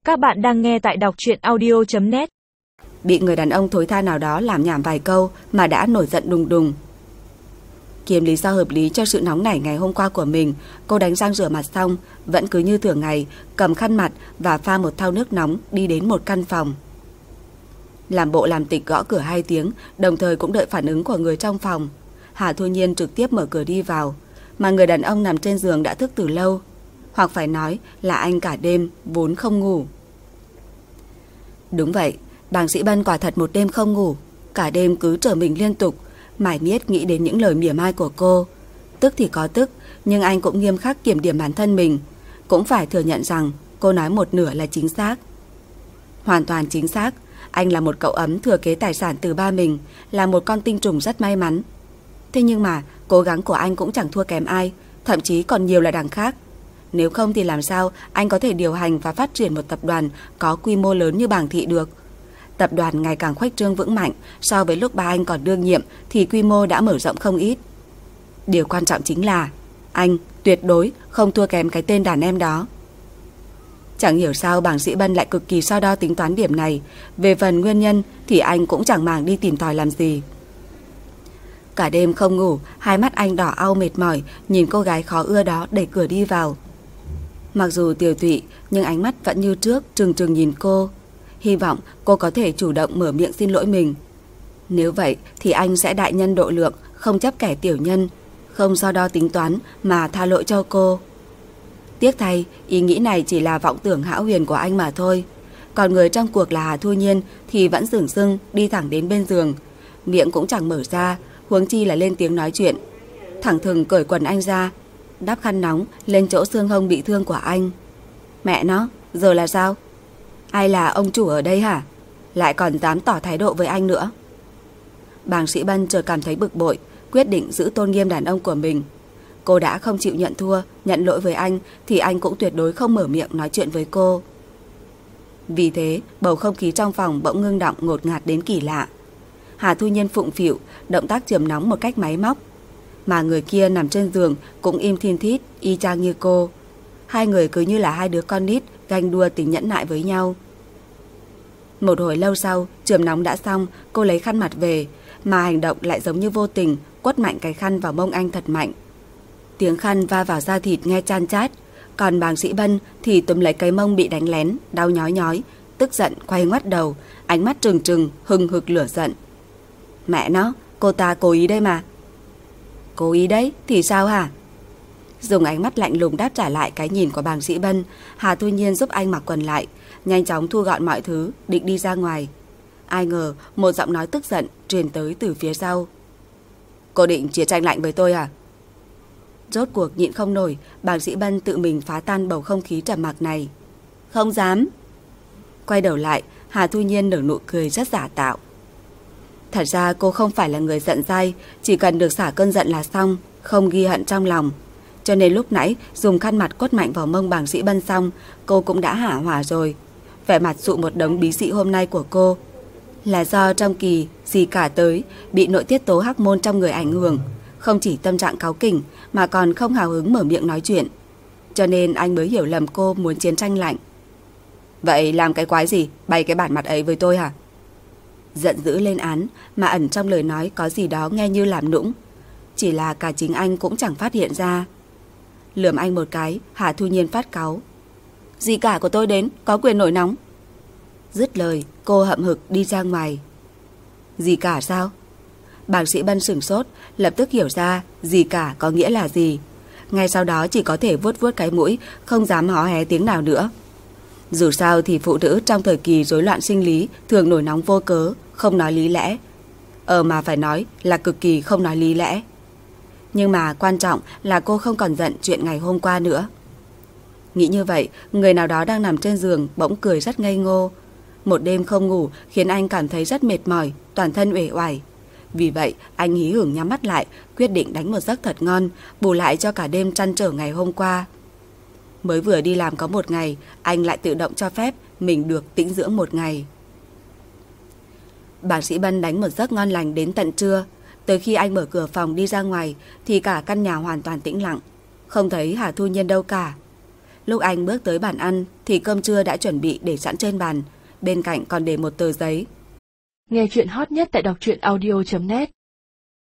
Các bạn đang nghe tại đọc truyện audio.net. Bị người đàn ông thối tha nào đó làm nhảm vài câu mà đã nổi giận đùng đùng. Kiếm lý do hợp lý cho sự nóng nảy ngày hôm qua của mình, cô đánh răng rửa mặt xong, vẫn cứ như thường ngày, cầm khăn mặt và pha một thau nước nóng đi đến một căn phòng. Làm bộ làm tịch gõ cửa 2 tiếng, đồng thời cũng đợi phản ứng của người trong phòng. Hà Thu Nhiên trực tiếp mở cửa đi vào, mà người đàn ông nằm trên giường đã thức từ lâu. Hoặc phải nói là anh cả đêm vốn không ngủ. Đúng vậy, bác sĩ Bân quả thật một đêm không ngủ, cả đêm cứ trở mình liên tục, mải miết nghĩ đến những lời mỉa mai của cô. Tức thì có tức, nhưng anh cũng nghiêm khắc kiểm điểm bản thân mình, cũng phải thừa nhận rằng cô nói một nửa là chính xác. Hoàn toàn chính xác, anh là một cậu ấm thừa kế tài sản từ ba mình, là một con tinh trùng rất may mắn. Thế nhưng mà cố gắng của anh cũng chẳng thua kém ai, thậm chí còn nhiều là đằng khác. Nếu không thì làm sao anh có thể điều hành và phát triển một tập đoàn có quy mô lớn như Bảng Thị được. Tập đoàn ngày càng khuếch trương vững mạnh, so với lúc ba anh còn đương nhiệm thì quy mô đã mở rộng không ít. Điều quan trọng chính là anh tuyệt đối không thua kém cái tên đàn em đó. Chẳng hiểu sao bác sĩ Bân lại cực kỳ so đo tính toán điểm này. Về phần nguyên nhân thì anh cũng chẳng màng đi tìm tòi làm gì. Cả đêm không ngủ, hai mắt anh đỏ au mệt mỏi, nhìn cô gái khó ưa đó đẩy cửa đi vào. Mặc dù tiều tụy, nhưng ánh mắt vẫn như trước trừng trừng nhìn cô. Hy vọng cô có thể chủ động mở miệng xin lỗi mình. Nếu vậy thì anh sẽ đại nhân độ lượng, không chấp kẻ tiểu nhân, không so đo tính toán mà tha lỗi cho cô. Tiếc thay, ý nghĩ này chỉ là vọng tưởng hão huyền của anh mà thôi. Còn người trong cuộc là Hà Thu Nhiên thì vẫn sửng sưng đi thẳng đến bên giường, miệng cũng chẳng mở ra, huống chi là lên tiếng nói chuyện. Thẳng thừng cởi quần anh ra, đắp khăn nóng lên chỗ xương hông bị thương của anh. Mẹ nó, giờ là sao? Ai là ông chủ ở đây hả? Lại còn dám tỏ thái độ với anh nữa. Bác sĩ Bân chợt cảm thấy bực bội, quyết định giữ tôn nghiêm đàn ông của mình. Cô đã không chịu nhận thua, nhận lỗi với anh thì anh cũng tuyệt đối không mở miệng nói chuyện với cô. Vì thế, bầu không khí trong phòng bỗng ngưng đọng ngột ngạt đến kỳ lạ. Hà Thu Nhiên phụng phịu, động tác chườm nóng một cách máy móc. Mà người kia nằm trên giường cũng im thiên thít, y chang như cô. Hai người cứ như là hai đứa con nít ganh đua tính nhẫn nại với nhau. Một hồi lâu sau, chườm nóng đã xong, cô lấy khăn mặt về, mà hành động lại giống như vô tình, quất mạnh cái khăn vào mông anh thật mạnh. Tiếng khăn va vào da thịt nghe chan chát, còn bác sĩ Bân thì túm lấy cái mông bị đánh lén, đau nhói nhói, tức giận quay ngoắt đầu, ánh mắt trừng trừng, hừng hực lửa giận. Mẹ nó, cô ta cố ý đây mà. Cố ý đấy thì sao hả? Dùng ánh mắt lạnh lùng đáp trả lại cái nhìn của bác sĩ Bân, Hà Thu Nhiên giúp anh mặc quần lại, nhanh chóng thu gọn mọi thứ, định đi ra ngoài. Ai ngờ một giọng nói tức giận truyền tới từ phía sau. Cô định chiến tranh lạnh với tôi à? Rốt cuộc nhịn không nổi, bác sĩ Bân tự mình phá tan bầu không khí trầm mặc này. Không dám. Quay đầu lại, Hà Thu Nhiên nở nụ cười rất giả tạo. Thật ra cô không phải là người giận dai, chỉ cần được xả cơn giận là xong, không ghi hận trong lòng. Cho nên lúc nãy dùng khăn mặt quất mạnh vào mông bác sĩ Bân xong, cô cũng đã hả hỏa rồi. Vẻ mặt sụ một đống bí xị hôm nay của cô là do trong kỳ gì cả tới, bị nội tiết tố hormone trong người ảnh hưởng, không chỉ tâm trạng cáu kỉnh mà còn không hào hứng mở miệng nói chuyện. Cho nên anh mới hiểu lầm cô muốn chiến tranh lạnh. Vậy làm cái quái gì, bày cái bản mặt ấy với tôi hả? Giận dữ lên án, mà ẩn trong lời nói có gì đó nghe như làm nũng. Chỉ là cả chính anh cũng chẳng phát hiện ra. Lườm anh một cái, Hà Thu Nhiên phát cáu. Dì cả của tôi đến, có quyền nổi nóng. Dứt lời, cô hậm hực đi ra ngoài. Dì cả sao? Bác sĩ Bân sửng sốt, lập tức hiểu ra dì cả có nghĩa là gì. Ngay sau đó chỉ có thể vuốt vuốt cái mũi, không dám hó hé tiếng nào nữa. Dù sao thì phụ nữ trong thời kỳ rối loạn sinh lý thường nổi nóng vô cớ, không nói lý lẽ. Mà phải nói là cực kỳ không nói lý lẽ. Nhưng mà quan trọng là cô không còn giận chuyện ngày hôm qua nữa. Nghĩ như vậy, người nào đó đang nằm trên giường bỗng cười rất ngây ngô. Một đêm không ngủ khiến anh cảm thấy rất mệt mỏi, toàn thân uể oải. Vì vậy, anh hí hửng nhắm mắt lại, quyết định đánh một giấc thật ngon, bù lại cho cả đêm trăn trở ngày hôm qua. Mới vừa đi làm có một ngày, anh lại tự động cho phép mình được tĩnh dưỡng một ngày. Bác sĩ Bân đánh một giấc ngon lành đến tận trưa. Tới khi anh mở cửa phòng đi ra ngoài thì cả căn nhà hoàn toàn tĩnh lặng, không thấy Hà Thu Nhiên đâu cả. Lúc anh bước tới bàn ăn thì cơm trưa đã chuẩn bị để sẵn trên bàn, bên cạnh còn để một tờ giấy. Nghe chuyện hot nhất tại đọc truyện audio.net